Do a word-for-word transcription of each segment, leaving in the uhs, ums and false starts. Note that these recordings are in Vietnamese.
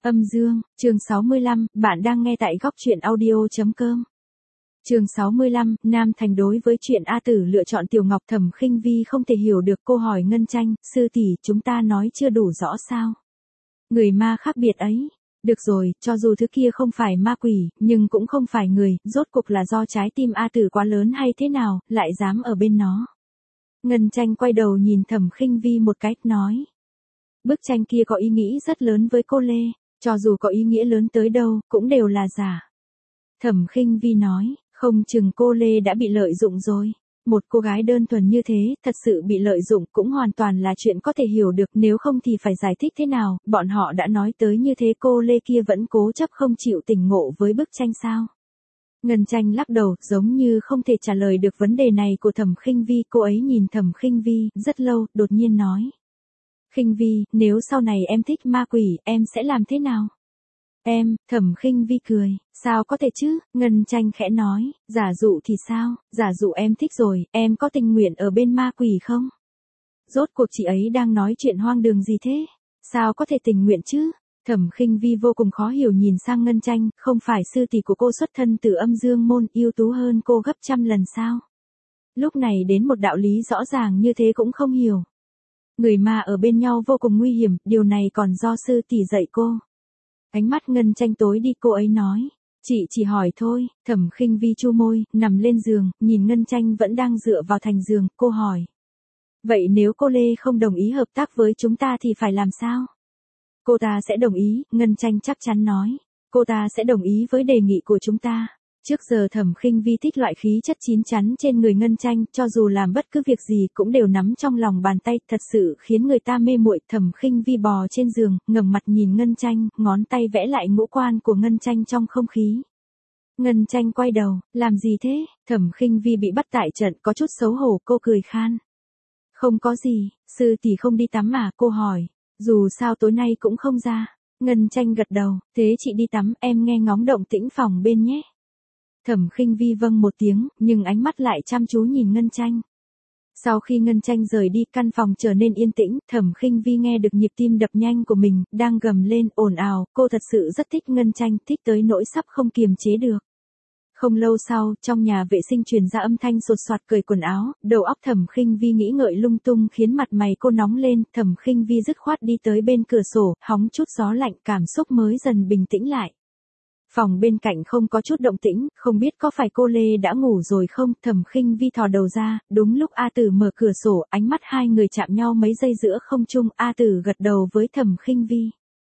Âm Dương, chương sáu mươi lăm, bạn đang nghe tại góc truyện audio.com. Chương sáu mươi lăm, Nam Thành đối với chuyện A Tử lựa chọn Tiểu Ngọc. Thẩm Khinh Vi không thể hiểu được, cô hỏi Ngân Tranh, sư tỷ, chúng ta nói chưa đủ rõ sao? Người ma khác biệt ấy. Được rồi, cho dù thứ kia không phải ma quỷ, nhưng cũng không phải người, rốt cuộc là do trái tim A Tử quá lớn hay thế nào, lại dám ở bên nó. Ngân Tranh quay đầu nhìn Thẩm Khinh Vi một cái, nói. Bức tranh kia có ý nghĩ rất lớn với cô Lê, cho dù có ý nghĩa lớn tới đâu, cũng đều là giả. Thẩm Khinh Vi nói, không chừng cô Lê đã bị lợi dụng rồi. Một cô gái đơn thuần như thế, thật sự bị lợi dụng cũng hoàn toàn là chuyện có thể hiểu được, nếu không thì phải giải thích thế nào, bọn họ đã nói tới như thế, cô Lê kia vẫn cố chấp không chịu tỉnh ngộ với bức tranh sao. Ngân Tranh lắc đầu, giống như không thể trả lời được vấn đề này của Thẩm Khinh Vi. Cô ấy nhìn Thẩm Khinh Vi rất lâu, đột nhiên nói. Khinh Vi, nếu sau này em thích ma quỷ, em sẽ làm thế nào? Em, Thẩm Khinh Vi cười, sao có thể chứ? Ngân Tranh khẽ nói, giả dụ thì sao? Giả dụ em thích rồi, em có tình nguyện ở bên ma quỷ không? Rốt cuộc chị ấy đang nói chuyện hoang đường gì thế? Sao có thể tình nguyện chứ? Thẩm Khinh Vi vô cùng khó hiểu nhìn sang Ngân Tranh, không phải sư tỷ của cô xuất thân từ Âm Dương môn, ưu tú hơn cô gấp trăm lần sao? Lúc này đến một đạo lý rõ ràng như thế cũng không hiểu. Người ma ở bên nhau vô cùng nguy hiểm, điều này còn do sư tỷ dạy cô. Ánh mắt Ngân Tranh tối đi, cô ấy nói. Chị chỉ hỏi thôi. Thẩm Khinh Vi chu môi, nằm lên giường, nhìn Ngân Tranh vẫn đang dựa vào thành giường, cô hỏi. Vậy nếu cô Lê không đồng ý hợp tác với chúng ta thì phải làm sao? Cô ta sẽ đồng ý, Ngân Tranh chắc chắn nói. Cô ta sẽ đồng ý với đề nghị của chúng ta. Trước giờ Thẩm Khinh Vi thích loại khí chất chín chắn trên người Ngân Tranh, cho dù làm bất cứ việc gì cũng đều nắm trong lòng bàn tay, thật sự khiến người ta mê muội. Thẩm Khinh Vi bò trên giường, ngẩng mặt nhìn Ngân Tranh, ngón tay vẽ lại ngũ quan của Ngân Tranh trong không khí. Ngân Tranh quay đầu, làm gì thế? Thẩm Khinh Vi bị bắt tại trận, có chút xấu hổ, cô cười khan. Không có gì, sư tỷ không đi tắm mà, cô hỏi. Dù sao tối nay cũng không ra. Ngân Tranh gật đầu, thế chị đi tắm, em nghe ngóng động tĩnh phòng bên nhé. Thẩm Khinh Vi vâng một tiếng, nhưng ánh mắt lại chăm chú nhìn Ngân Tranh. Sau khi Ngân Tranh rời đi, căn phòng trở nên yên tĩnh, Thẩm Khinh Vi nghe được nhịp tim đập nhanh của mình, đang gầm lên, ồn ào, cô thật sự rất thích Ngân Tranh, thích tới nỗi sắp không kiềm chế được. Không lâu sau, trong nhà vệ sinh truyền ra âm thanh sột soạt cởi quần áo, đầu óc Thẩm Khinh Vi nghĩ ngợi lung tung khiến mặt mày cô nóng lên, Thẩm Khinh Vi dứt khoát đi tới bên cửa sổ, hóng chút gió lạnh, cảm xúc mới dần bình tĩnh lại. Phòng bên cạnh không có chút động tĩnh, không biết có phải cô Lê đã ngủ rồi không? Thẩm Khinh Vi thò đầu ra, đúng lúc A Tử mở cửa sổ, ánh mắt hai người chạm nhau mấy giây giữa không trung, A Tử gật đầu với Thẩm Khinh Vi.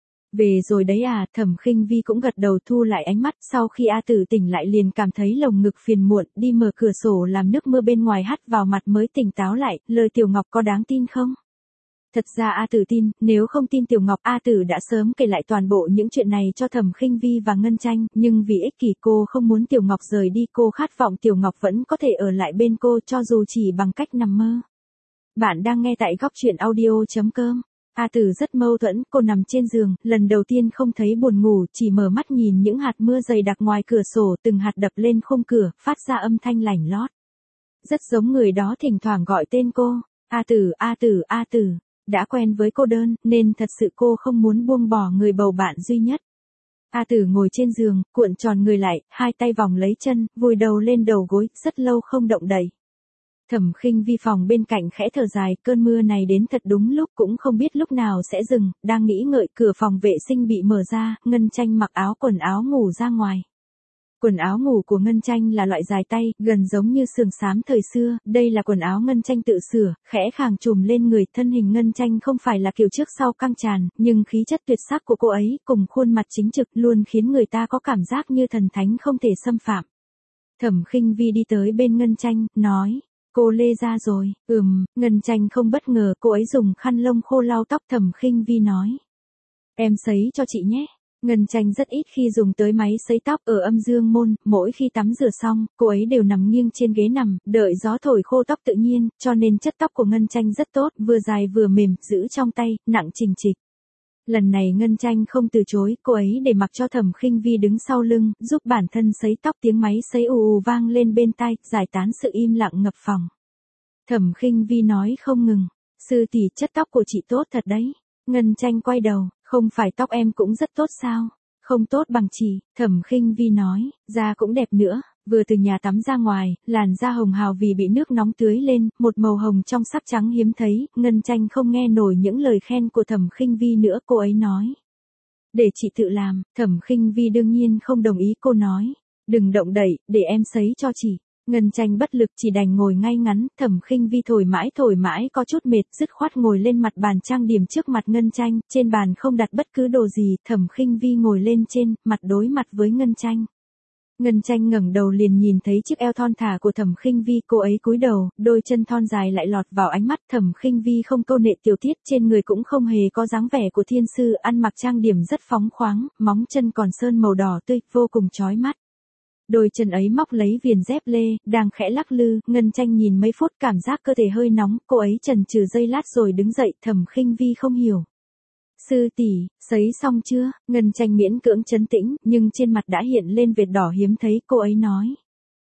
Về rồi đấy à? Thẩm Khinh Vi cũng gật đầu, thu lại ánh mắt, sau khi A Tử tỉnh lại liền cảm thấy lồng ngực phiền muộn, đi mở cửa sổ làm nước mưa bên ngoài hắt vào mặt mới tỉnh táo lại, lời Tiểu Ngọc có đáng tin không? Thật ra A Tử tin, nếu không tin Tiểu Ngọc, A Tử đã sớm kể lại toàn bộ những chuyện này cho Thẩm Khinh Vi và Ngân Tranh, nhưng vì ích kỷ cô không muốn Tiểu Ngọc rời đi, cô khát vọng Tiểu Ngọc vẫn có thể ở lại bên cô cho dù chỉ bằng cách nằm mơ. Bạn đang nghe tại góc truyện audio.com. A Tử rất mâu thuẫn, cô nằm trên giường, lần đầu tiên không thấy buồn ngủ, chỉ mở mắt nhìn những hạt mưa dày đặc ngoài cửa sổ, từng hạt đập lên khung cửa, phát ra âm thanh lảnh lót. Rất giống người đó thỉnh thoảng gọi tên cô, A Tử, A Tử, A Tử. Đã quen với cô đơn, nên thật sự cô không muốn buông bỏ người bầu bạn duy nhất. A Tử ngồi trên giường, cuộn tròn người lại, hai tay vòng lấy chân, vùi đầu lên đầu gối, rất lâu không động đậy. Thẩm Khinh Vi phòng bên cạnh khẽ thở dài, cơn mưa này đến thật đúng lúc, cũng không biết lúc nào sẽ dừng, đang nghĩ ngợi, cửa phòng vệ sinh bị mở ra, Ngân Tranh mặc áo quần áo ngủ ra ngoài. Quần áo ngủ của Ngân Tranh là loại dài tay, gần giống như sườn xám thời xưa, đây là quần áo Ngân Tranh tự sửa, khẽ khàng trùm lên người, thân hình Ngân Tranh không phải là kiểu trước sau căng tràn, nhưng khí chất tuyệt sắc của cô ấy, cùng khuôn mặt chính trực, luôn khiến người ta có cảm giác như thần thánh không thể xâm phạm. Thẩm Khinh Vi đi tới bên Ngân Tranh, nói, cô Lê ra rồi, ừm, Ngân Tranh không bất ngờ, cô ấy dùng khăn lông khô lau tóc. Thẩm Khinh Vi nói, em sấy cho chị nhé. Ngân Tranh rất ít khi dùng tới máy sấy tóc ở Âm Dương môn, mỗi khi tắm rửa xong, cô ấy đều nằm nghiêng trên ghế nằm, đợi gió thổi khô tóc tự nhiên, cho nên chất tóc của Ngân Tranh rất tốt, vừa dài vừa mềm, giữ trong tay, nặng chình chịch. Lần này Ngân Tranh không từ chối, cô ấy để mặc cho Thẩm Khinh Vi đứng sau lưng, giúp bản thân sấy tóc, tiếng máy sấy ù ù vang lên bên tai, giải tán sự im lặng ngập phòng. Thẩm Khinh Vi nói không ngừng, sư tỷ, chất tóc của chị tốt thật đấy. Ngân Tranh quay đầu, không phải tóc em cũng rất tốt sao? Không tốt bằng chị, Thẩm Khinh Vi nói, da cũng đẹp nữa. Vừa từ nhà tắm ra ngoài, làn da hồng hào vì bị nước nóng tưới lên, một màu hồng trong sắc trắng hiếm thấy, Ngân Tranh không nghe nổi những lời khen của Thẩm Khinh Vi nữa, cô ấy nói. Để chị tự làm, Thẩm Khinh Vi đương nhiên không đồng ý, cô nói. Đừng động đậy, để em sấy cho chị. Ngân Tranh bất lực chỉ đành ngồi ngay ngắn, Thẩm Khinh Vi thổi mãi thổi mãi có chút mệt, dứt khoát ngồi lên mặt bàn trang điểm trước mặt Ngân Tranh, trên bàn không đặt bất cứ đồ gì, Thẩm Khinh Vi ngồi lên trên, mặt đối mặt với Ngân Tranh. Ngân Tranh ngẩng đầu liền nhìn thấy chiếc eo thon thả của Thẩm Khinh Vi, cô ấy cúi đầu, đôi chân thon dài lại lọt vào ánh mắt, Thẩm Khinh Vi không câu nệ tiểu tiết, trên người cũng không hề có dáng vẻ của thiên sư, ăn mặc trang điểm rất phóng khoáng, móng chân còn sơn màu đỏ tươi, vô cùng chói mắt. Đôi chân ấy móc lấy viền dép lê, đang khẽ lắc lư, Ngân Tranh nhìn mấy phút cảm giác cơ thể hơi nóng, cô ấy chần chừ giây lát rồi đứng dậy, Thẩm Khinh Vi không hiểu. Sư tỷ, sấy xong chưa? Ngân Tranh miễn cưỡng trấn tĩnh, nhưng trên mặt đã hiện lên vệt đỏ hiếm thấy, cô ấy nói.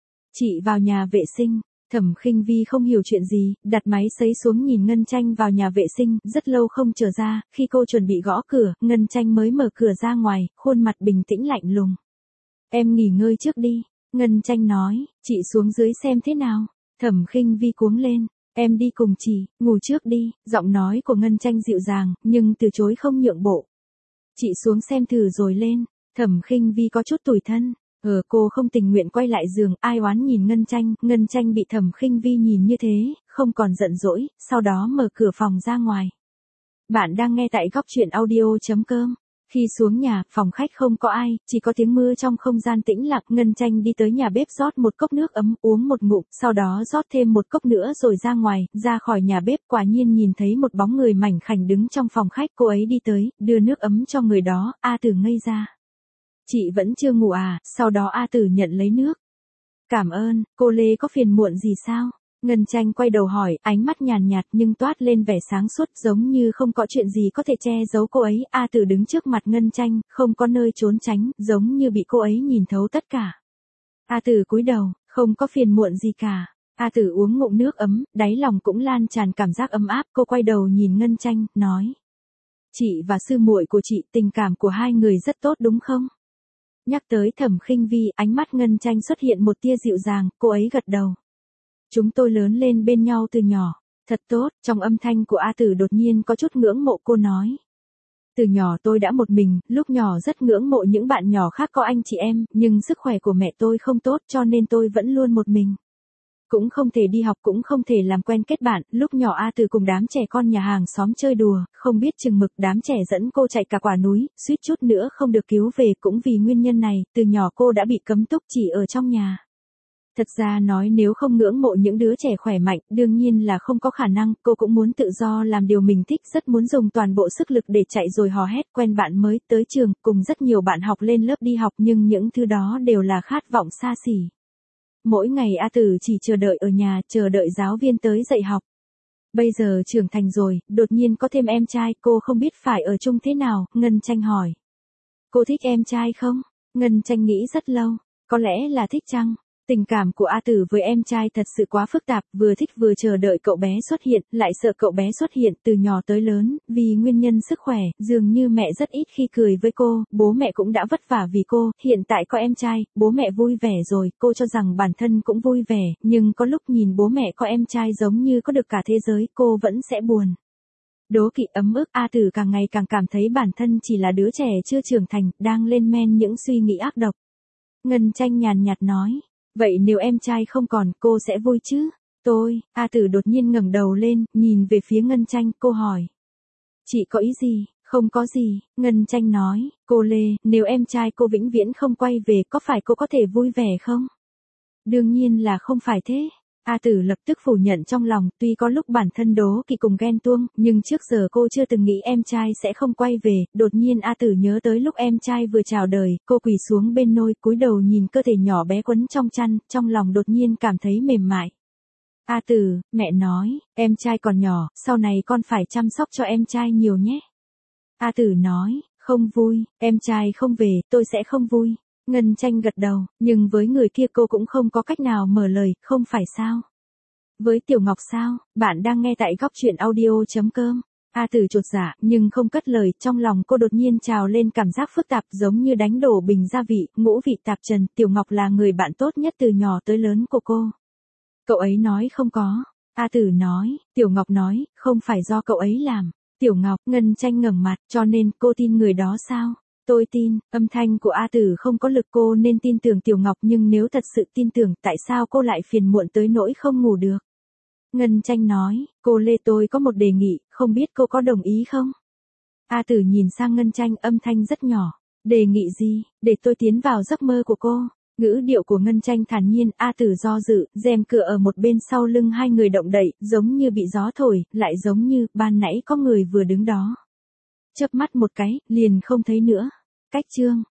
Chị vào nhà vệ sinh. Thẩm Khinh Vi không hiểu chuyện gì, đặt máy sấy xuống nhìn Ngân Tranh vào nhà vệ sinh, rất lâu không trở ra, khi cô chuẩn bị gõ cửa, Ngân Tranh mới mở cửa ra ngoài, khuôn mặt bình tĩnh lạnh lùng. Em nghỉ ngơi trước đi, Ngân Tranh nói, chị xuống dưới xem thế nào. Thẩm Khinh Vi cuống lên, em đi cùng chị, ngủ trước đi, giọng nói của Ngân Tranh dịu dàng, nhưng từ chối không nhượng bộ. Chị xuống xem thử rồi lên, Thẩm Khinh Vi có chút tủi thân, ờ cô không tình nguyện quay lại giường, ai oán nhìn Ngân Tranh, Ngân Tranh bị Thẩm Khinh Vi nhìn như thế, không còn giận dỗi, sau đó mở cửa phòng ra ngoài. Bạn đang nghe tại góc truyện audio chấm com. Khi xuống nhà, phòng khách không có ai, chỉ có tiếng mưa trong không gian tĩnh lặng, Ngân Tranh đi tới nhà bếp rót một cốc nước ấm, uống một ngụm, sau đó rót thêm một cốc nữa rồi ra ngoài, ra khỏi nhà bếp, quả nhiên nhìn thấy một bóng người mảnh khảnh đứng trong phòng khách, cô ấy đi tới, đưa nước ấm cho người đó, A Tử ngây ra. Chị vẫn chưa ngủ à? Sau đó A Tử nhận lấy nước. Cảm ơn, cô Lê có phiền muộn gì sao? Ngân Tranh quay đầu hỏi, ánh mắt nhàn nhạt nhưng toát lên vẻ sáng suốt, giống như không có chuyện gì có thể che giấu cô ấy. A Tử đứng trước mặt Ngân Tranh, không có nơi trốn tránh, giống như bị cô ấy nhìn thấu tất cả. A Tử cúi đầu, không có phiền muộn gì cả. A Tử uống ngụm nước ấm, đáy lòng cũng lan tràn cảm giác ấm áp, cô quay đầu nhìn Ngân Tranh, nói. Chị và sư muội của chị, tình cảm của hai người rất tốt đúng không? Nhắc tới Thẩm Khinh Vi, ánh mắt Ngân Tranh xuất hiện một tia dịu dàng, cô ấy gật đầu. Chúng tôi lớn lên bên nhau từ nhỏ, thật tốt, trong âm thanh của A Tử đột nhiên có chút ngưỡng mộ, cô nói. Từ nhỏ tôi đã một mình, lúc nhỏ rất ngưỡng mộ những bạn nhỏ khác có anh chị em, nhưng sức khỏe của mẹ tôi không tốt cho nên tôi vẫn luôn một mình. Cũng không thể đi học, cũng không thể làm quen kết bạn, lúc nhỏ A Tử cùng đám trẻ con nhà hàng xóm chơi đùa, không biết chừng mực, đám trẻ dẫn cô chạy cả quả núi, suýt chút nữa không được cứu về, cũng vì nguyên nhân này, từ nhỏ cô đã bị cấm túc chỉ ở trong nhà. Thật ra nói nếu không ngưỡng mộ những đứa trẻ khỏe mạnh, đương nhiên là không có khả năng, cô cũng muốn tự do làm điều mình thích, rất muốn dùng toàn bộ sức lực để chạy rồi hò hét, quen bạn mới, tới trường, cùng rất nhiều bạn học lên lớp đi học, nhưng những thứ đó đều là khát vọng xa xỉ. Mỗi ngày A Tử chỉ chờ đợi ở nhà, chờ đợi giáo viên tới dạy học. Bây giờ trưởng thành rồi, đột nhiên có thêm em trai, cô không biết phải ở chung thế nào, Ngân Tranh hỏi. Cô thích em trai không? Ngân Tranh nghĩ rất lâu, có lẽ là thích chăng? Tình cảm của A Tử với em trai thật sự quá phức tạp, vừa thích vừa chờ đợi cậu bé xuất hiện, lại sợ cậu bé xuất hiện, từ nhỏ tới lớn, vì nguyên nhân sức khỏe, dường như mẹ rất ít khi cười với cô, bố mẹ cũng đã vất vả vì cô, hiện tại có em trai, bố mẹ vui vẻ rồi, cô cho rằng bản thân cũng vui vẻ, nhưng có lúc nhìn bố mẹ có em trai giống như có được cả thế giới, cô vẫn sẽ buồn. Đố kỵ ấm ức, A Tử càng ngày càng cảm thấy bản thân chỉ là đứa trẻ chưa trưởng thành, đang lên men những suy nghĩ ác độc. Ngân Tranh nhàn nhạt nói. Vậy nếu em trai không còn, cô sẽ vui chứ? Tôi, A Tử đột nhiên ngẩng đầu lên, nhìn về phía Ngân Tranh, cô hỏi. Chị có ý gì? Không có gì, Ngân Tranh nói, cô Lê, nếu em trai cô vĩnh viễn không quay về, có phải cô có thể vui vẻ không? Đương nhiên là không phải thế. A Tử lập tức phủ nhận trong lòng, tuy có lúc bản thân đố kỵ cùng ghen tuông, nhưng trước giờ cô chưa từng nghĩ em trai sẽ không quay về, đột nhiên A Tử nhớ tới lúc em trai vừa chào đời, cô quỳ xuống bên nôi, cúi đầu nhìn cơ thể nhỏ bé quấn trong chăn, trong lòng đột nhiên cảm thấy mềm mại. A Tử, mẹ nói, em trai còn nhỏ, sau này con phải chăm sóc cho em trai nhiều nhé. A Tử nói, không vui, em trai không về, tôi sẽ không vui. Ngân Tranh gật đầu, nhưng với người kia cô cũng không có cách nào mở lời, không phải sao? Với Tiểu Ngọc sao? Bạn đang nghe tại góc truyện audio chấm com. A Tử chột dạ, nhưng không cất lời, trong lòng cô đột nhiên trào lên cảm giác phức tạp giống như đánh đổ bình gia vị, ngũ vị tạp trần, Tiểu Ngọc là người bạn tốt nhất từ nhỏ tới lớn của cô. Cậu ấy nói không có. A Tử nói, Tiểu Ngọc nói, không phải do cậu ấy làm. Tiểu Ngọc, Ngân Tranh ngẩng mặt, cho nên cô tin người đó sao? Tôi tin, âm thanh của A Tử không có lực, cô nên tin tưởng Tiểu Ngọc, nhưng nếu thật sự tin tưởng, tại sao cô lại phiền muộn tới nỗi không ngủ được? Ngân Tranh nói, cô Lê, tôi có một đề nghị, không biết cô có đồng ý không? A Tử nhìn sang Ngân Tranh, âm thanh rất nhỏ. Đề nghị gì? Để tôi tiến vào giấc mơ của cô. Ngữ điệu của Ngân Tranh thản nhiên. A Tử do dự, rèm cửa ở một bên sau lưng hai người động đậy, giống như bị gió thổi, lại giống như ban nãy có người vừa đứng đó. Chớp mắt một cái, liền không thấy nữa. Cách chương